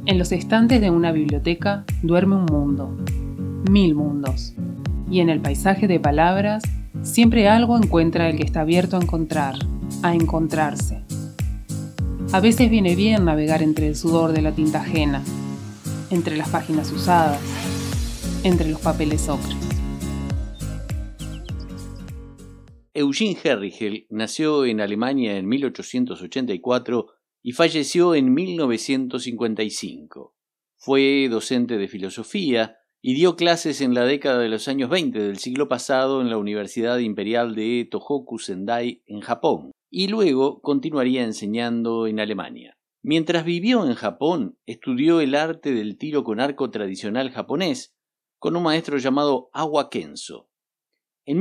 En los estantes de una biblioteca duerme un mundo, 1000 mundos, y en el paisaje de palabras siempre algo encuentra el que está abierto a encontrar, a encontrarse. A veces viene bien navegar entre el sudor de la tinta ajena, entre las páginas usadas, entre los papeles ocres. Eugene Herrigel nació en Alemania en 1884 y falleció en 1955. Fue docente de filosofía y dio clases en la década de los años 20 del siglo pasado en la Universidad Imperial de Tohoku Sendai en Japón, y luego continuaría enseñando en Alemania. Mientras vivió en Japón, estudió el arte del tiro con arco tradicional japonés con un maestro llamado Awa Kenso. En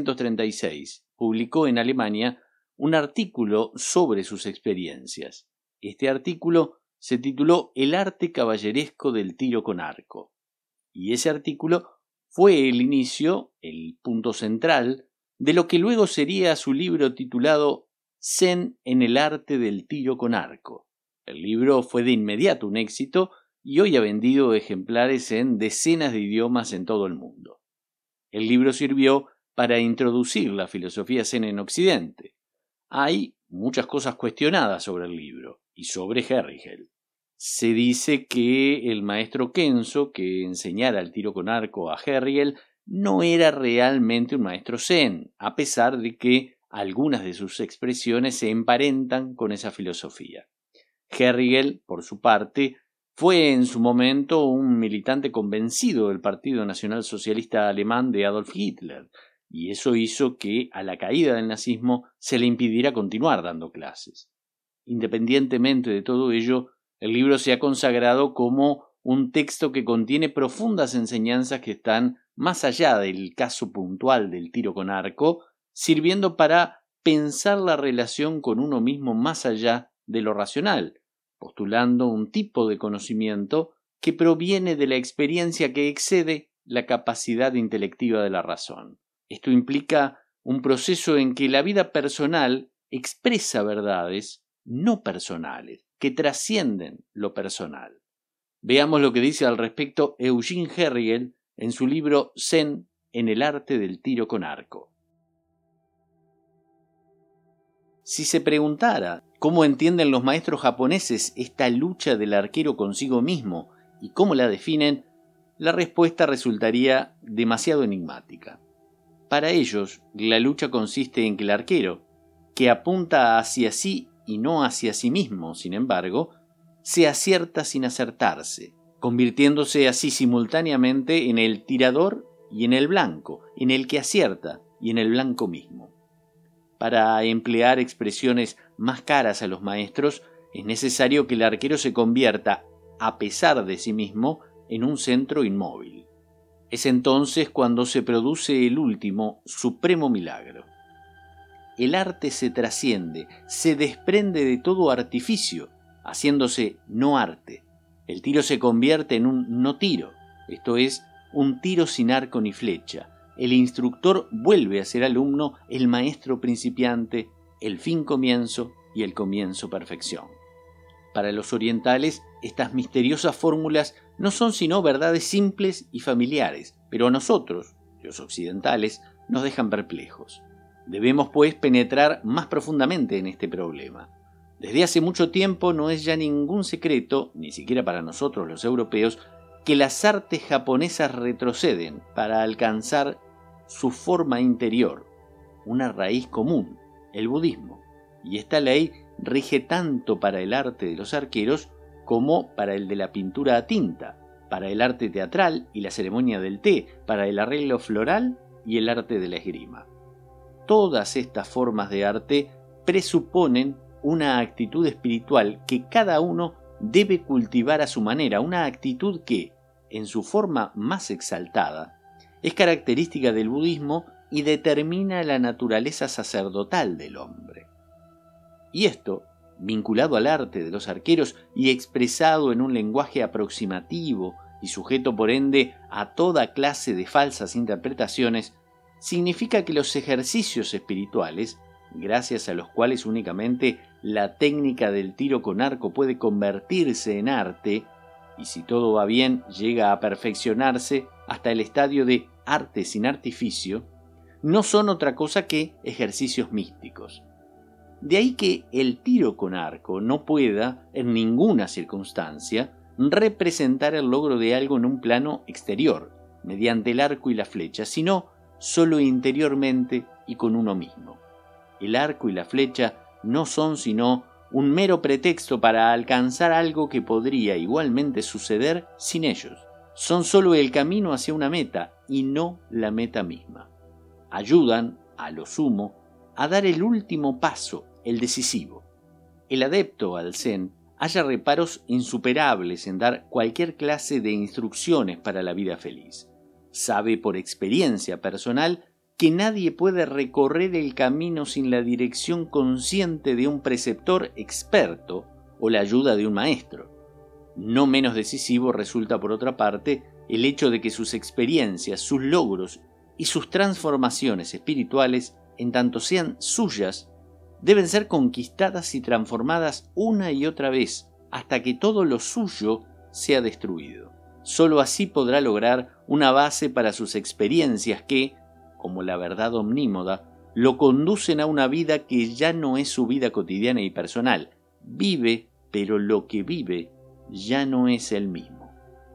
1936 publicó en Alemania un artículo sobre sus experiencias. Este artículo se tituló El arte caballeresco del tiro con arco. Y ese artículo fue el inicio, el punto central, de lo que luego sería su libro titulado Zen en el arte del tiro con arco. El libro fue de inmediato un éxito y hoy ha vendido ejemplares en decenas de idiomas en todo el mundo. El libro sirvió para introducir la filosofía zen en Occidente. Hay muchas cosas cuestionadas sobre el libro y sobre Herrigel. Se dice que el maestro Kenso, que enseñara el tiro con arco a Herrigel, no era realmente un maestro zen, a pesar de que algunas de sus expresiones se emparentan con esa filosofía. Herrigel, por su parte, fue en su momento un militante convencido del Partido Nacional Socialista Alemán de Adolf Hitler, y eso hizo que, a la caída del nazismo, se le impidiera continuar dando clases. Independientemente de todo ello, el libro se ha consagrado como un texto que contiene profundas enseñanzas que están más allá del caso puntual del tiro con arco, sirviendo para pensar la relación con uno mismo más allá de lo racional, postulando un tipo de conocimiento que proviene de la experiencia que excede la capacidad intelectiva de la razón. Esto implica un proceso en que la vida personal expresa verdades no personales, que trascienden lo personal. Veamos lo que dice al respecto Eugene Herrigel en su libro Zen en el arte del tiro con arco. Si se preguntara cómo entienden los maestros japoneses esta lucha del arquero consigo mismo y cómo la definen, la respuesta resultaría demasiado enigmática. Para ellos, la lucha consiste en que el arquero, que apunta hacia sí y no hacia sí mismo, sin embargo, se acierta sin acertarse, convirtiéndose así simultáneamente en el tirador y en el blanco, en el que acierta y en el blanco mismo. Para emplear expresiones más caras a los maestros, es necesario que el arquero se convierta, a pesar de sí mismo, en un centro inmóvil. Es entonces cuando se produce el último, supremo milagro. El arte se trasciende, se desprende de todo artificio, haciéndose no arte. El tiro se convierte en un no tiro, esto es, un tiro sin arco ni flecha. El instructor vuelve a ser alumno, el maestro principiante, el fin comienzo y el comienzo perfección. Para los orientales, estas misteriosas fórmulas no son sino verdades simples y familiares, pero a nosotros, los occidentales, nos dejan perplejos. Debemos, pues, penetrar más profundamente en este problema. Desde hace mucho tiempo no es ya ningún secreto, ni siquiera para nosotros los europeos, que las artes japonesas retroceden para alcanzar su forma interior, una raíz común, el budismo. Y esta ley rige tanto para el arte de los arqueros como para el de la pintura a tinta, para el arte teatral y la ceremonia del té, para el arreglo floral y el arte de la esgrima. Todas estas formas de arte presuponen una actitud espiritual que cada uno debe cultivar a su manera, una actitud que, en su forma más exaltada, es característica del budismo y determina la naturaleza sacerdotal del hombre. Y esto, vinculado al arte de los arqueros y expresado en un lenguaje aproximativo y sujeto por ende a toda clase de falsas interpretaciones, significa que los ejercicios espirituales, gracias a los cuales únicamente la técnica del tiro con arco puede convertirse en arte, y si todo va bien llega a perfeccionarse hasta el estadio de arte sin artificio, no son otra cosa que ejercicios místicos. De ahí que el tiro con arco no pueda, en ninguna circunstancia, representar el logro de algo en un plano exterior, mediante el arco y la flecha, sino solo interiormente y con uno mismo. El arco y la flecha no son sino un mero pretexto para alcanzar algo que podría igualmente suceder sin ellos. Son solo el camino hacia una meta y no la meta misma. Ayudan, a lo sumo, a dar el último paso, el decisivo. El adepto al Zen halla reparos insuperables en dar cualquier clase de instrucciones para la vida feliz. Sabe por experiencia personal que nadie puede recorrer el camino sin la dirección consciente de un preceptor experto o la ayuda de un maestro. No menos decisivo resulta, por otra parte, el hecho de que sus experiencias, sus logros y sus transformaciones espirituales, en tanto sean suyas, deben ser conquistadas y transformadas una y otra vez, hasta que todo lo suyo sea destruido. Solo así podrá lograr una base para sus experiencias que, como la verdad omnímoda, lo conducen a una vida que ya no es su vida cotidiana y personal. Vive, pero lo que vive ya no es él mismo.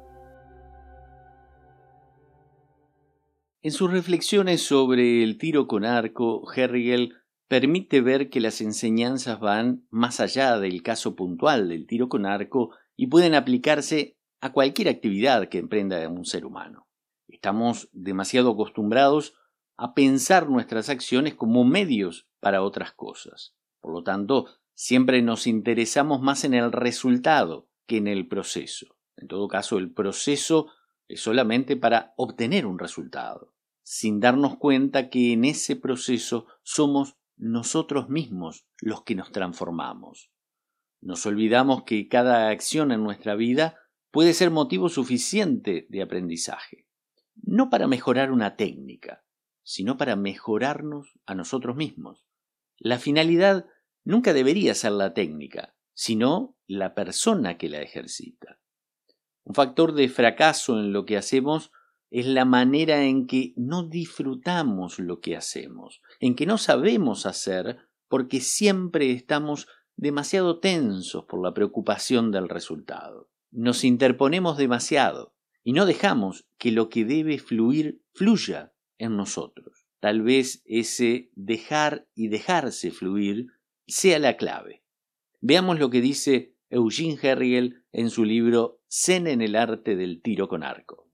En sus reflexiones sobre el tiro con arco, Herrigel permite ver que las enseñanzas van más allá del caso puntual del tiro con arco y pueden aplicarse a cualquier actividad que emprenda un ser humano. Estamos demasiado acostumbrados a pensar nuestras acciones como medios para otras cosas. Por lo tanto, siempre nos interesamos más en el resultado que en el proceso. En todo caso, el proceso es solamente para obtener un resultado, sin darnos cuenta que en ese proceso somos nosotros mismos los que nos transformamos. Nos olvidamos que cada acción en nuestra vida puede ser motivo suficiente de aprendizaje, no para mejorar una técnica, sino para mejorarnos a nosotros mismos. La finalidad nunca debería ser la técnica, sino la persona que la ejercita. Un factor de fracaso en lo que hacemos es la manera en que no disfrutamos lo que hacemos, en que no sabemos hacer porque siempre estamos demasiado tensos por la preocupación del resultado. Nos interponemos demasiado y no dejamos que lo que debe fluir fluya en nosotros. Tal vez ese dejar y dejarse fluir sea la clave. Veamos lo que dice Eugene Herrigel en su libro Zen en el arte del tiro con arco.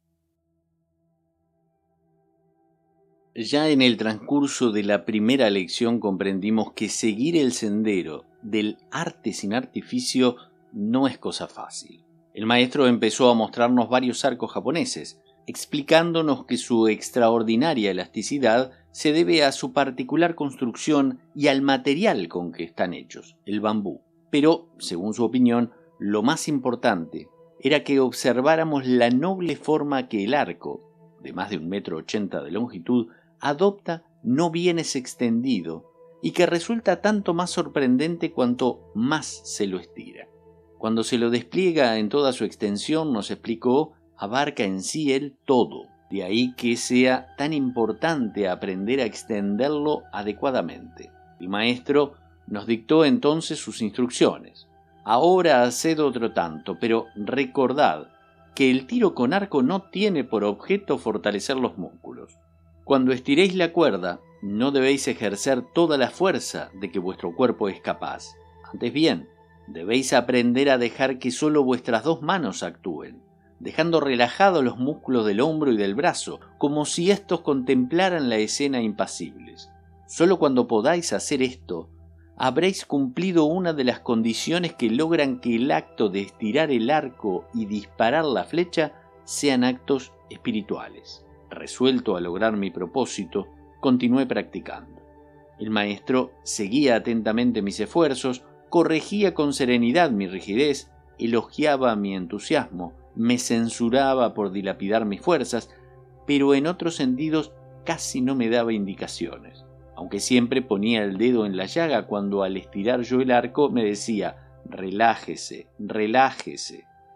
Ya en el transcurso de la primera lección comprendimos que seguir el sendero del arte sin artificio no es cosa fácil. El maestro empezó a mostrarnos varios arcos japoneses, explicándonos que su extraordinaria elasticidad se debe a su particular construcción y al material con que están hechos, el bambú. Pero, según su opinión, lo más importante era que observáramos la noble forma que el arco, de más de 1,80 m de longitud, adopta no bien es extendido y que resulta tanto más sorprendente cuanto más se lo estira. Cuando se lo despliega en toda su extensión, nos explicó, abarca en sí el todo. De ahí que sea tan importante aprender a extenderlo adecuadamente. El maestro nos dictó entonces sus instrucciones. Ahora haced otro tanto, pero recordad que el tiro con arco no tiene por objeto fortalecer los músculos. Cuando estiréis la cuerda, no debéis ejercer toda la fuerza de que vuestro cuerpo es capaz. Antes bien, debéis aprender a dejar que solo vuestras 2 manos actúen, dejando relajados los músculos del hombro y del brazo, como si éstos contemplaran la escena impasibles. Solo cuando podáis hacer esto, habréis cumplido una de las condiciones que logran que el acto de estirar el arco y disparar la flecha sean actos espirituales. Resuelto a lograr mi propósito, continué practicando. El maestro seguía atentamente mis esfuerzos, corregía con serenidad mi rigidez, elogiaba mi entusiasmo, me censuraba por dilapidar mis fuerzas, pero en otros sentidos casi no me daba indicaciones, aunque siempre ponía el dedo en la llaga cuando al estirar yo el arco me decía: relájese, relájese.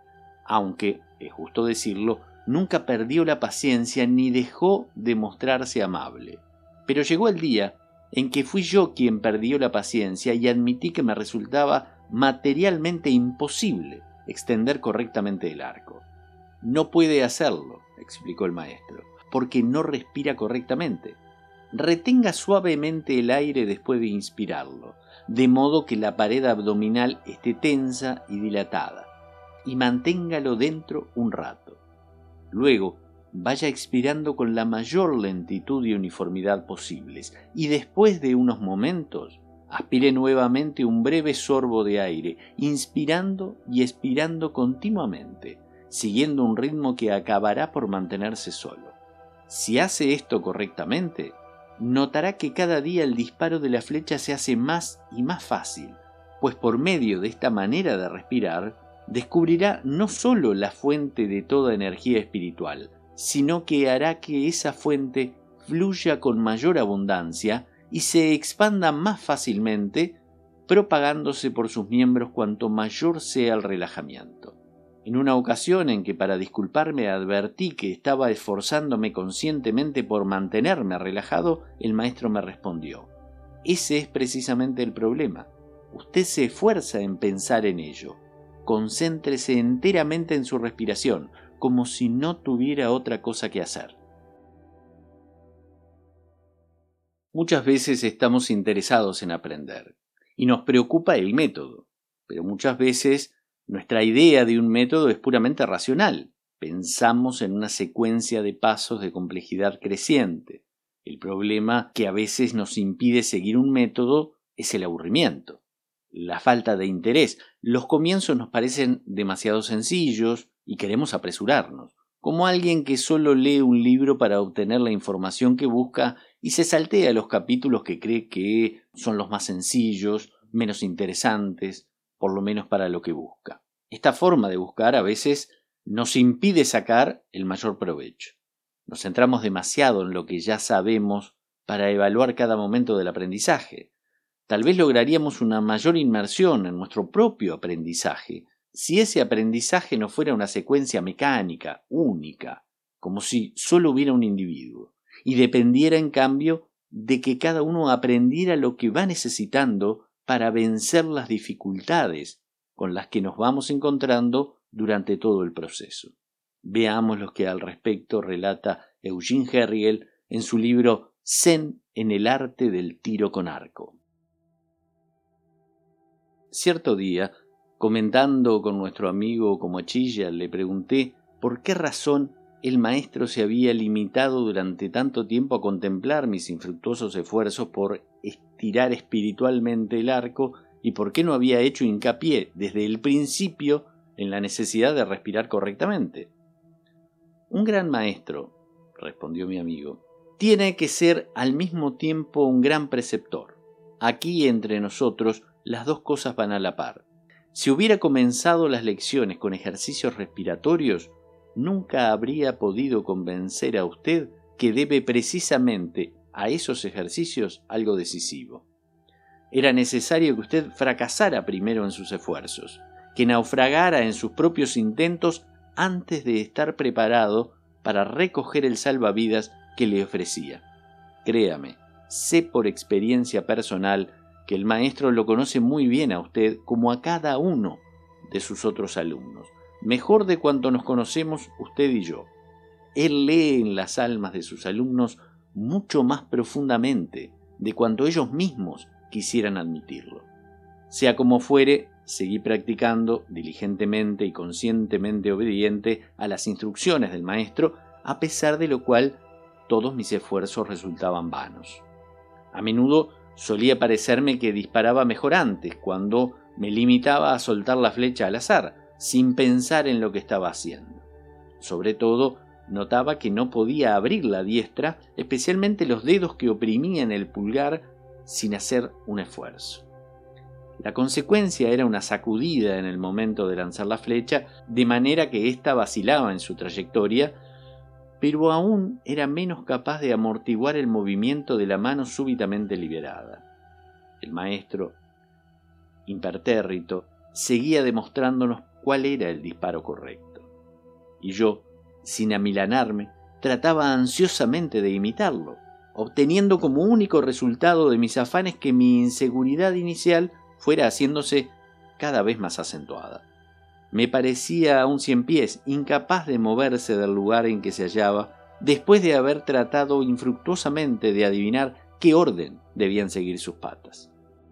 aunque, es justo decirlo, nunca perdió la paciencia ni dejó de mostrarse amable. Pero llegó el día en que fui yo quien perdió la paciencia y admití que me resultaba materialmente imposible extender correctamente el arco. No puede hacerlo, explicó el maestro, porque no respira correctamente. Retenga suavemente el aire después de inspirarlo, de modo que la pared abdominal esté tensa y dilatada, y manténgalo dentro un rato. Luego, vaya expirando con la mayor lentitud y uniformidad posibles, y después de unos momentos, aspire nuevamente un breve sorbo de aire, inspirando y expirando continuamente, siguiendo un ritmo que acabará por mantenerse solo. Si hace esto correctamente, notará que cada día el disparo de la flecha se hace más y más fácil, pues por medio de esta manera de respirar, descubrirá no solo la fuente de toda energía espiritual, sino que hará que esa fuente fluya con mayor abundancia y se expanda más fácilmente, propagándose por sus miembros cuanto mayor sea el relajamiento. En una ocasión en que para disculparme advertí que estaba esforzándome conscientemente por mantenerme relajado, el maestro me respondió: ese es precisamente el problema. Usted se esfuerza en pensar en ello. Concéntrese enteramente en su respiración, como si no tuviera otra cosa que hacer. Muchas veces estamos interesados en aprender y nos preocupa el método, pero muchas veces nuestra idea de un método es puramente racional. Pensamos en una secuencia de pasos de complejidad creciente. El problema que a veces nos impide seguir un método es el aburrimiento, la falta de interés. Los comienzos nos parecen demasiado sencillos y queremos apresurarnos, como alguien que solo lee un libro para obtener la información que busca y se saltea los capítulos que cree que son los más sencillos, menos interesantes, por lo menos para lo que busca. Esta forma de buscar a veces nos impide sacar el mayor provecho. Nos centramos demasiado en lo que ya sabemos para evaluar cada momento del aprendizaje. Tal vez lograríamos una mayor inmersión en nuestro propio aprendizaje si ese aprendizaje no fuera una secuencia mecánica, única, como si solo hubiera un individuo, y dependiera en cambio de que cada uno aprendiera lo que va necesitando para vencer las dificultades con las que nos vamos encontrando durante todo el proceso. Veamos lo que al respecto relata Eugene Herriel en su libro Zen en el arte del tiro con arco. Cierto día, comentando con nuestro amigo Comochilla, le pregunté por qué razón el maestro se había limitado durante tanto tiempo a contemplar mis infructuosos esfuerzos por estirar espiritualmente el arco y por qué no había hecho hincapié desde el principio en la necesidad de respirar correctamente. Un gran maestro, respondió mi amigo, tiene que ser al mismo tiempo un gran preceptor. Aquí entre nosotros las dos cosas van a la par. Si hubiera comenzado las lecciones con ejercicios respiratorios, nunca habría podido convencer a usted que debe precisamente a esos ejercicios algo decisivo. Era necesario que usted fracasara primero en sus esfuerzos, que naufragara en sus propios intentos antes de estar preparado para recoger el salvavidas que le ofrecía. Créame, sé por experiencia personal que el maestro lo conoce muy bien a usted como a cada uno de sus otros alumnos, mejor de cuanto nos conocemos usted y yo. Él lee en las almas de sus alumnos mucho más profundamente de cuanto ellos mismos quisieran admitirlo. Sea como fuere, seguí practicando diligentemente y conscientemente obediente a las instrucciones del maestro, a pesar de lo cual todos mis esfuerzos resultaban vanos. A menudo solía parecerme que disparaba mejor antes, cuando me limitaba a soltar la flecha al azar, sin pensar en lo que estaba haciendo. Sobre todo, notaba que no podía abrir la diestra, especialmente los dedos que oprimían el pulgar sin hacer un esfuerzo. La consecuencia era una sacudida en el momento de lanzar la flecha, de manera que ésta vacilaba en su trayectoria, pero aún era menos capaz de amortiguar el movimiento de la mano súbitamente liberada. El maestro, impertérrito, seguía demostrándonos cuál era el disparo correcto. y yo, sin amilanarme, trataba ansiosamente de imitarlo, obteniendo como único resultado de mis afanes que mi inseguridad inicial fuera haciéndose cada vez más acentuada. Me parecía un ciempiés, incapaz de moverse del lugar en que se hallaba, después de haber tratado infructuosamente de adivinar qué orden debían seguir sus patas.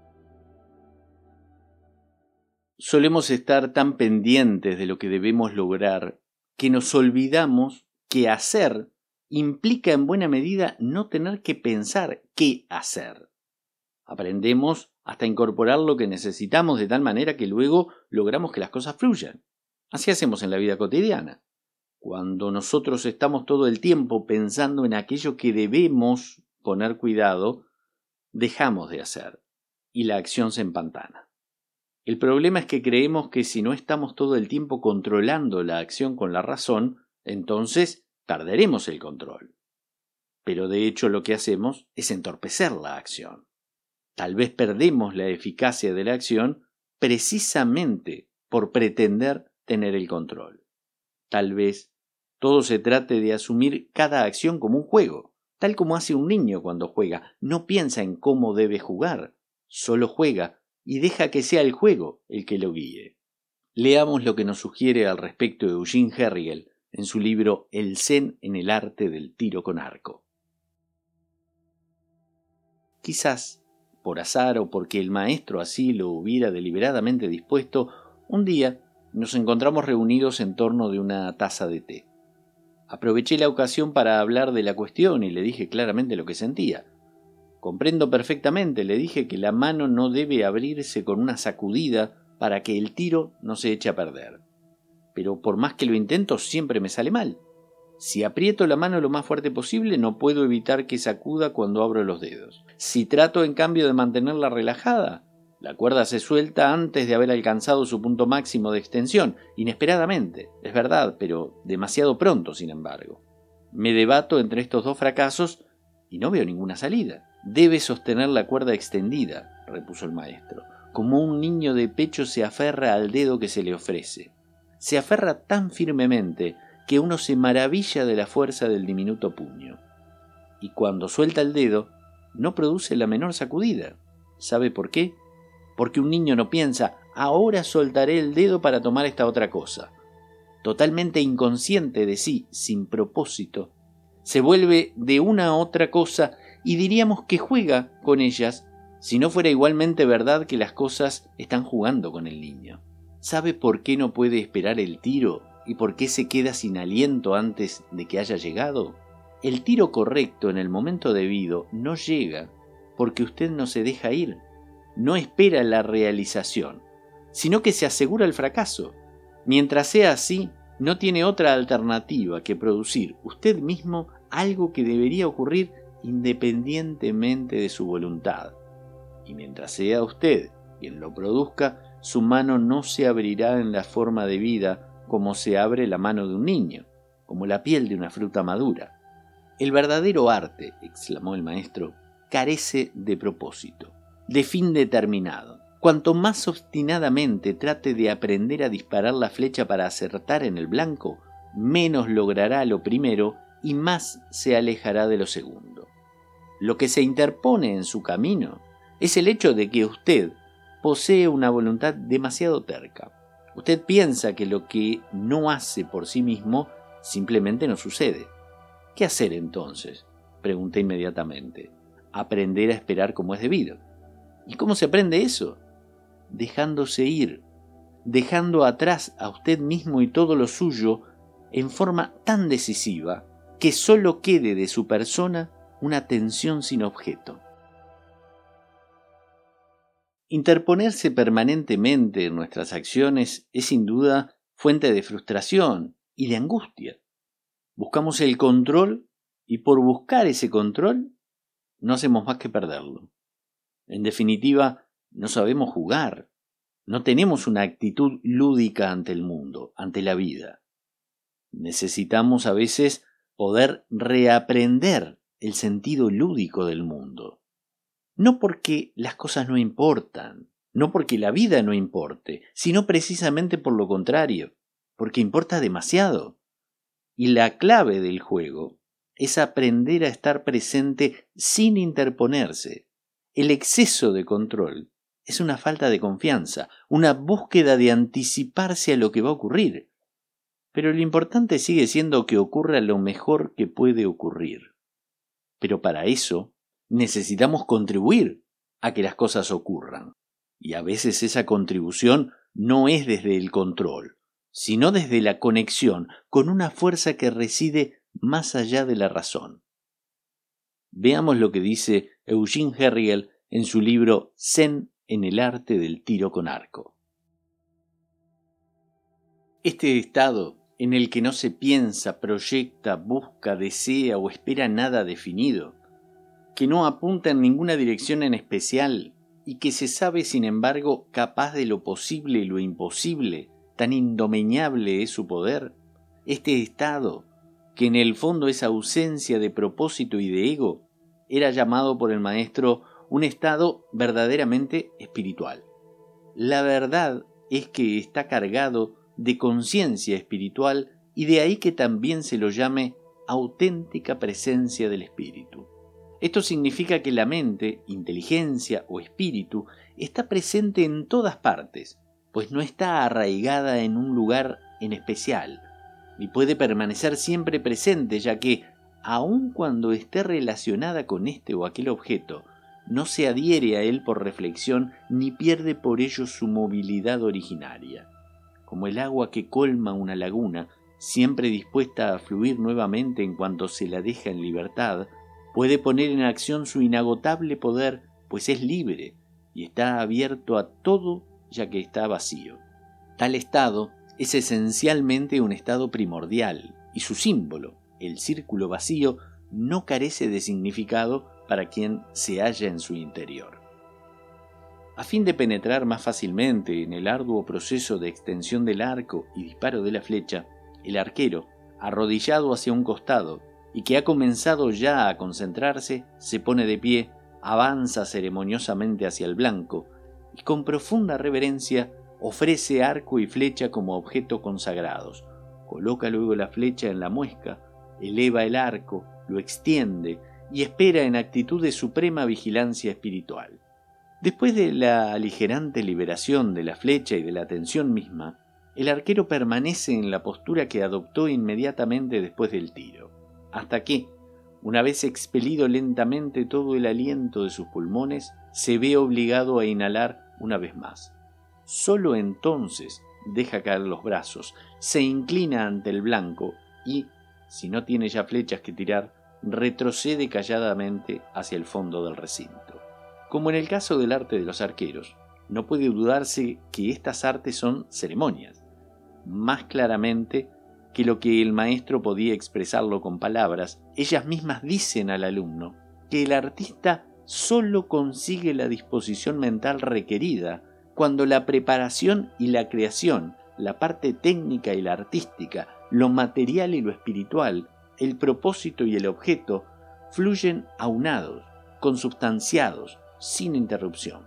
Solemos estar tan pendientes de lo que debemos lograr que nos olvidamos que hacer implica en buena medida no tener que pensar qué hacer. Aprendemos hasta incorporar lo que necesitamos de tal manera que luego logramos que las cosas fluyan. Así hacemos en la vida cotidiana. Cuando nosotros estamos todo el tiempo pensando en aquello que debemos poner cuidado, dejamos de hacer y la acción se empantana. El problema es que creemos que si no estamos todo el tiempo controlando la acción con la razón, entonces perderemos el control. Pero de hecho lo que hacemos es entorpecer la acción. Tal vez perdemos la eficacia de la acción precisamente por pretender tener el control. Tal vez todo se trate de asumir cada acción como un juego, tal como hace un niño cuando juega. No piensa en cómo debe jugar, solo juega y deja que sea el juego el que lo guíe. Leamos lo que nos sugiere al respecto Eugene Herrigel en su libro El Zen en el arte del tiro con arco. Quizás, por azar o porque el maestro así lo hubiera deliberadamente dispuesto, un día nos encontramos reunidos en torno de una taza de té. Aproveché la ocasión para hablar de la cuestión y le dije claramente lo que sentía. Comprendo perfectamente, le dije, que la mano no debe abrirse con una sacudida para que el tiro no se eche a perder. Pero por más que lo intento, siempre me sale mal. Si aprieto la mano lo más fuerte posible, no puedo evitar que sacuda cuando abro los dedos. Si trato en cambio de mantenerla relajada, la cuerda se suelta antes de haber alcanzado su punto máximo de extensión, inesperadamente, es verdad, pero demasiado pronto, sin embargo. Me debato entre estos dos fracasos y no veo ninguna salida. Debe sostener la cuerda extendida, repuso el maestro, como un niño de pecho se aferra al dedo que se le ofrece. Se aferra tan firmemente que uno se maravilla de la fuerza del diminuto puño. Y cuando suelta el dedo, no produce la menor sacudida. ¿Sabe por qué? Porque un niño no piensa, ahora soltaré el dedo para tomar esta otra cosa. Totalmente inconsciente de sí, sin propósito, se vuelve de una a otra cosa y diríamos que juega con ellas si no fuera igualmente verdad que las cosas están jugando con el niño. ¿Sabe por qué no puede esperar el tiro y por qué se queda sin aliento antes de que haya llegado? El tiro correcto en el momento debido no llega porque usted no se deja ir, no espera la realización, sino que se asegura el fracaso. Mientras sea así, no tiene otra alternativa que producir usted mismo algo que debería ocurrir independientemente de su voluntad. Y mientras sea usted quien lo produzca, su mano no se abrirá en la forma debida como se abre la mano de un niño, como la piel de una fruta madura. El verdadero arte, exclamó el maestro, carece de propósito, de fin determinado. Cuanto más obstinadamente trate de aprender a disparar la flecha para acertar en el blanco, menos logrará lo primero y más se alejará de lo segundo. Lo que se interpone en su camino es el hecho de que usted posee una voluntad demasiado terca. Usted piensa que lo que no hace por sí mismo simplemente no sucede. ¿Qué hacer entonces?, pregunté inmediatamente. Aprender a esperar como es debido. ¿Y cómo se aprende eso? Dejándose ir, dejando atrás a usted mismo y todo lo suyo en forma tan decisiva que solo quede de su persona una tensión sin objeto. Interponerse permanentemente en nuestras acciones es sin duda fuente de frustración y de angustia. Buscamos el control y por buscar ese control no hacemos más que perderlo. En definitiva, no sabemos jugar, no tenemos una actitud lúdica ante el mundo, ante la vida. Necesitamos a veces poder reaprender el sentido lúdico del mundo. No porque las cosas no importan, no porque la vida no importe, sino precisamente por lo contrario, porque importa demasiado. Y la clave del juego es aprender a estar presente sin interponerse. El exceso de control es una falta de confianza, una búsqueda de anticiparse a lo que va a ocurrir. Pero lo importante sigue siendo que ocurra lo mejor que puede ocurrir. Pero para eso necesitamos contribuir a que las cosas ocurran. Y a veces esa contribución no es desde el control, sino desde la conexión con una fuerza que reside más allá de la razón. Veamos lo que dice Eugene Herrigel en su libro Zen en el arte del tiro con arco. Este estado en el que no se piensa, proyecta, busca, desea o espera nada definido, que no apunta en ninguna dirección en especial y que se sabe sin embargo capaz de lo posible y lo imposible, tan indomeñable es su poder, este estado, que en el fondo es ausencia de propósito y de ego, era llamado por el maestro un estado verdaderamente espiritual. La verdad es que está cargado de conciencia espiritual y de ahí que también se lo llame auténtica presencia del espíritu. Esto significa que la mente, inteligencia o espíritu está presente en todas partes, pues no está arraigada en un lugar en especial, y puede permanecer siempre presente, ya que, aun cuando esté relacionada con este o aquel objeto, no se adhiere a él por reflexión ni pierde por ello su movilidad originaria. Como el agua que colma una laguna, siempre dispuesta a fluir nuevamente en cuanto se la deja en libertad, puede poner en acción su inagotable poder, pues es libre y está abierto a todo ya que está vacío. Tal estado es esencialmente un estado primordial y su símbolo, el círculo vacío, no carece de significado para quien se halla en su interior. A fin de penetrar más fácilmente en el arduo proceso de extensión del arco y disparo de la flecha, el arquero, arrodillado hacia un costado y que ha comenzado ya a concentrarse, se pone de pie, avanza ceremoniosamente hacia el blanco y con profunda reverencia ofrece arco y flecha como objeto consagrados. Coloca luego la flecha en la muesca, eleva el arco, lo extiende y espera en actitud de suprema vigilancia espiritual. Después de la aligerante liberación de la flecha y de la tensión misma, el arquero permanece en la postura que adoptó inmediatamente después del tiro, hasta que, una vez expelido lentamente todo el aliento de sus pulmones, se ve obligado a inhalar una vez más. Solo entonces deja caer los brazos, se inclina ante el blanco y, si no tiene ya flechas que tirar, retrocede calladamente hacia el fondo del recinto. Como en el caso del arte de los arqueros, no puede dudarse que estas artes son ceremonias, más claramente que lo que el maestro podía expresarlo con palabras. Ellas mismas dicen al alumno que el artista solo consigue la disposición mental requerida cuando la preparación y la creación, la parte técnica y la artística, lo material y lo espiritual, el propósito y el objeto, fluyen aunados, consubstanciados, sin interrupción.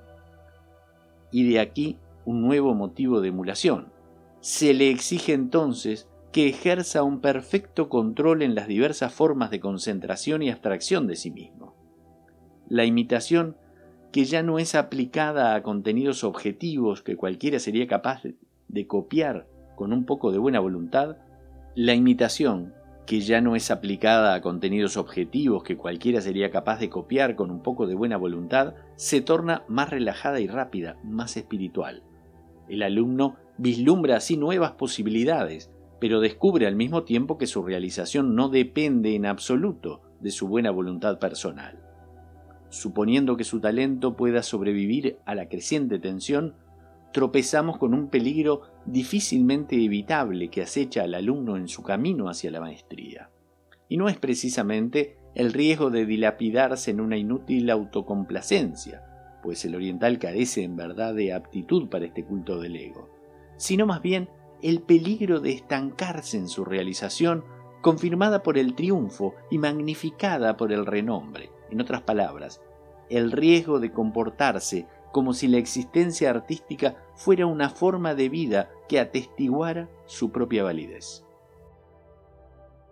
Y de aquí un nuevo motivo de emulación. Se le exige entonces que ejerza un perfecto control en las diversas formas de concentración y abstracción de sí mismo. La imitación, que ya no es aplicada a contenidos objetivos que cualquiera sería capaz de copiar con un poco de buena voluntad, la imitación, que ya no es aplicada a contenidos objetivos que cualquiera sería capaz de copiar con un poco de buena voluntad, se torna más relajada y rápida, más espiritual. El alumno vislumbra así nuevas posibilidades, pero descubre al mismo tiempo que su realización no depende en absoluto de su buena voluntad personal. Suponiendo que su talento pueda sobrevivir a la creciente tensión, tropezamos con un peligro difícilmente evitable que acecha al alumno en su camino hacia la maestría. Y no es precisamente el riesgo de dilapidarse en una inútil autocomplacencia, pues el oriental carece en verdad de aptitud para este culto del ego, sino más bien el peligro de estancarse en su realización, confirmada por el triunfo y magnificada por el renombre. En otras palabras, el riesgo de comportarse como si la existencia artística fuera una forma de vida que atestiguara su propia validez.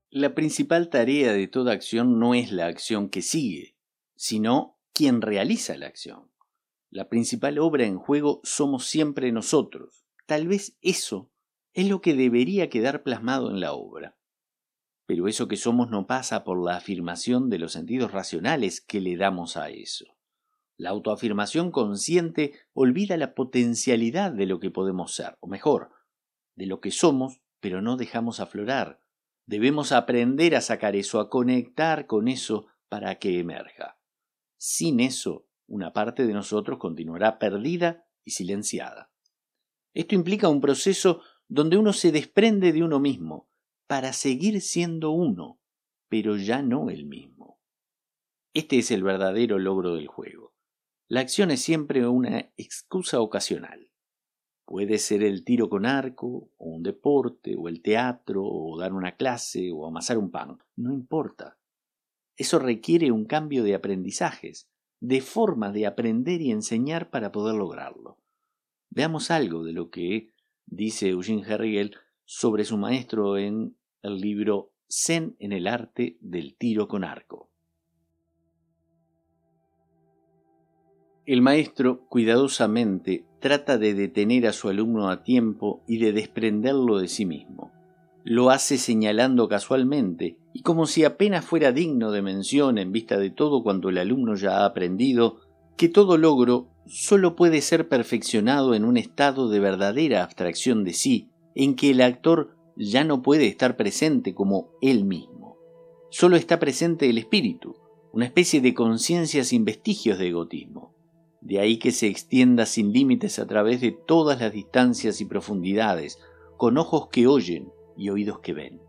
La principal tarea de toda acción no es la acción que sigue, sino quien realiza la acción. La principal obra en juego somos siempre nosotros. Tal vez eso es lo que debería quedar plasmado en la obra. Pero eso que somos no pasa por la afirmación de los sentidos racionales que le damos a eso. La autoafirmación consciente olvida la potencialidad de lo que podemos ser, o mejor, de lo que somos, pero no dejamos aflorar. Debemos aprender a sacar eso, a conectar con eso para que emerja. Sin eso, una parte de nosotros continuará perdida y silenciada. Esto implica un proceso donde uno se desprende de uno mismo para seguir siendo uno, pero ya no el mismo. Este es el verdadero logro del juego. La acción es siempre una excusa ocasional. Puede ser el tiro con arco, o un deporte, o el teatro, o dar una clase, o amasar un pan. No importa. Eso requiere un cambio de aprendizajes, de formas de aprender y enseñar para poder lograrlo. Veamos algo de lo que dice Eugene Herrigel sobre su maestro en el libro Zen en el arte del tiro con arco. El maestro cuidadosamente trata de detener a su alumno a tiempo y de desprenderlo de sí mismo. Lo hace señalando casualmente y como si apenas fuera digno de mención en vista de todo cuanto el alumno ya ha aprendido, que todo logro solo puede ser perfeccionado en un estado de verdadera abstracción de sí, en que el actor ya no puede estar presente como él mismo. Solo está presente el espíritu, una especie de conciencia sin vestigios de egotismo. De ahí que se extienda sin límites a través de todas las distancias y profundidades, con ojos que oyen y oídos que ven.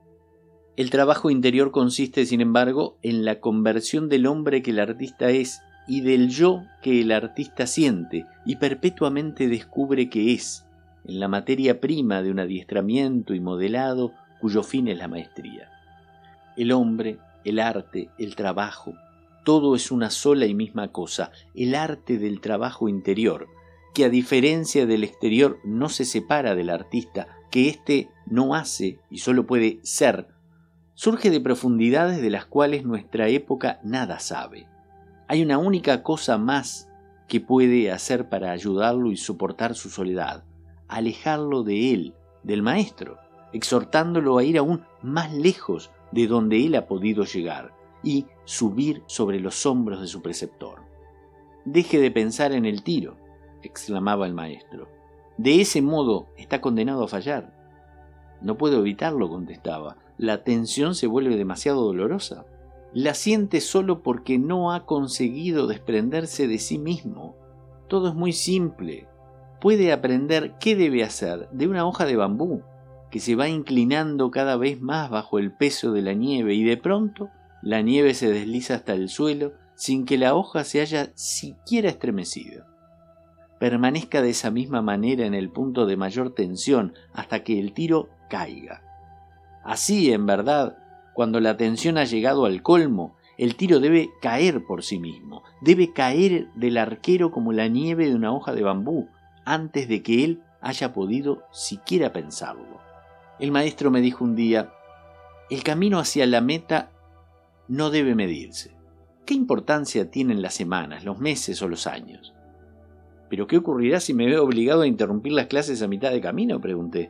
El trabajo interior consiste, sin embargo, en la conversión del hombre que el artista es y del yo que el artista siente y perpetuamente descubre que es, en la materia prima de un adiestramiento y modelado cuyo fin es la maestría. El hombre, el arte, el trabajo, todo es una sola y misma cosa, el arte del trabajo interior, que a diferencia del exterior no se separa del artista, que éste no hace y solo puede ser, surge de profundidades de las cuales nuestra época nada sabe. Hay una única cosa más que puede hacer para ayudarlo y soportar su soledad, alejarlo de él, del maestro, exhortándolo a ir aún más lejos de donde él ha podido llegar, y subir sobre los hombros de su preceptor. «Deje de pensar en el tiro», exclamaba el maestro. «De ese modo está condenado a fallar». «No puedo evitarlo», contestaba. «La tensión se vuelve demasiado dolorosa. La siente solo porque no ha conseguido desprenderse de sí mismo. Todo es muy simple. Puede aprender qué debe hacer de una hoja de bambú, que se va inclinando cada vez más bajo el peso de la nieve y de pronto la nieve se desliza hasta el suelo sin que la hoja se haya siquiera estremecido. Permanezca de esa misma manera en el punto de mayor tensión hasta que el tiro caiga. Así, en verdad, cuando la tensión ha llegado al colmo, el tiro debe caer por sí mismo, debe caer del arquero como la nieve de una hoja de bambú, antes de que él haya podido siquiera pensarlo. El maestro me dijo un día, el camino hacia la meta no debe medirse. ¿Qué importancia tienen las semanas, los meses o los años? ¿Pero qué ocurrirá si me veo obligado a interrumpir las clases a mitad de camino?, pregunté.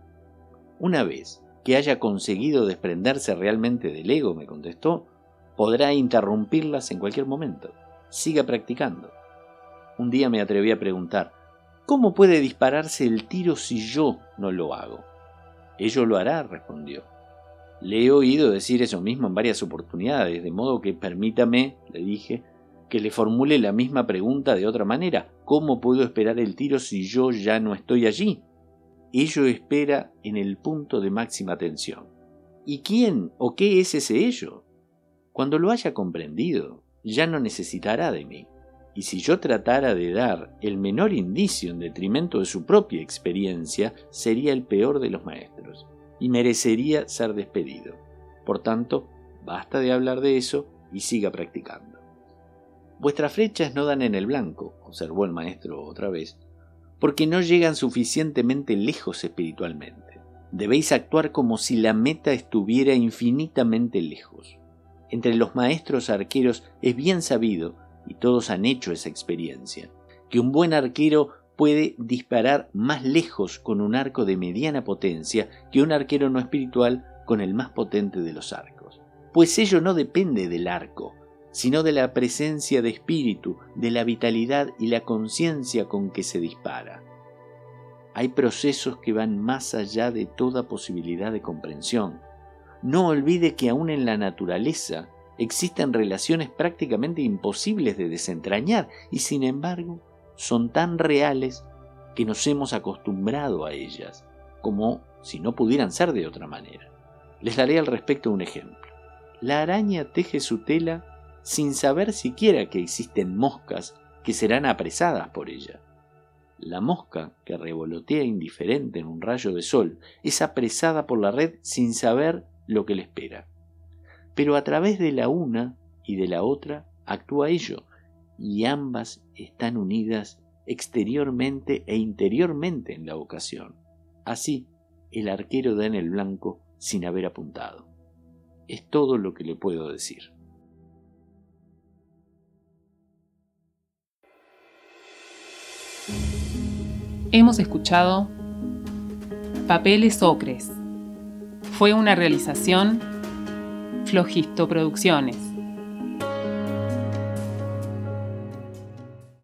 Una vez que haya conseguido desprenderse realmente del ego, me contestó, podrá interrumpirlas en cualquier momento. Siga practicando. Un día me atreví a preguntar, ¿cómo puede dispararse el tiro si yo no lo hago? Ello lo hará, respondió. Le he oído decir eso mismo en varias oportunidades, de modo que permítame, le dije, que le formule la misma pregunta de otra manera. ¿Cómo puedo esperar el tiro si yo ya no estoy allí? Ello espera en el punto de máxima tensión. ¿Y quién o qué es ese ello? Cuando lo haya comprendido, ya no necesitará de mí. Y si yo tratara de dar el menor indicio en detrimento de su propia experiencia, sería el peor de los maestros y merecería ser despedido. Por tanto, basta de hablar de eso y siga practicando. Vuestras flechas no dan en el blanco, observó el maestro otra vez, porque no llegan suficientemente lejos espiritualmente. Debéis actuar como si la meta estuviera infinitamente lejos. Entre los maestros arqueros es bien sabido, y todos han hecho esa experiencia, que un buen arquero puede disparar más lejos con un arco de mediana potencia que un arquero no espiritual con el más potente de los arcos. Pues ello no depende del arco, sino de la presencia de espíritu, de la vitalidad y la conciencia con que se dispara. Hay procesos que van más allá de toda posibilidad de comprensión. No olvide que aún en la naturaleza existen relaciones prácticamente imposibles de desentrañar y sin embargo son tan reales que nos hemos acostumbrado a ellas, como si no pudieran ser de otra manera. Les daré al respecto un ejemplo. La araña teje su tela sin saber siquiera que existen moscas que serán apresadas por ella. La mosca, que revolotea indiferente en un rayo de sol, es apresada por la red sin saber lo que le espera. Pero a través de la una y de la otra actúa ello, y ambas están unidas exteriormente e interiormente en la ocasión. Así, el arquero da en el blanco sin haber apuntado. Es todo lo que le puedo decir. Hemos escuchado Papeles Ocres. Fue una realización Flogisto Producciones.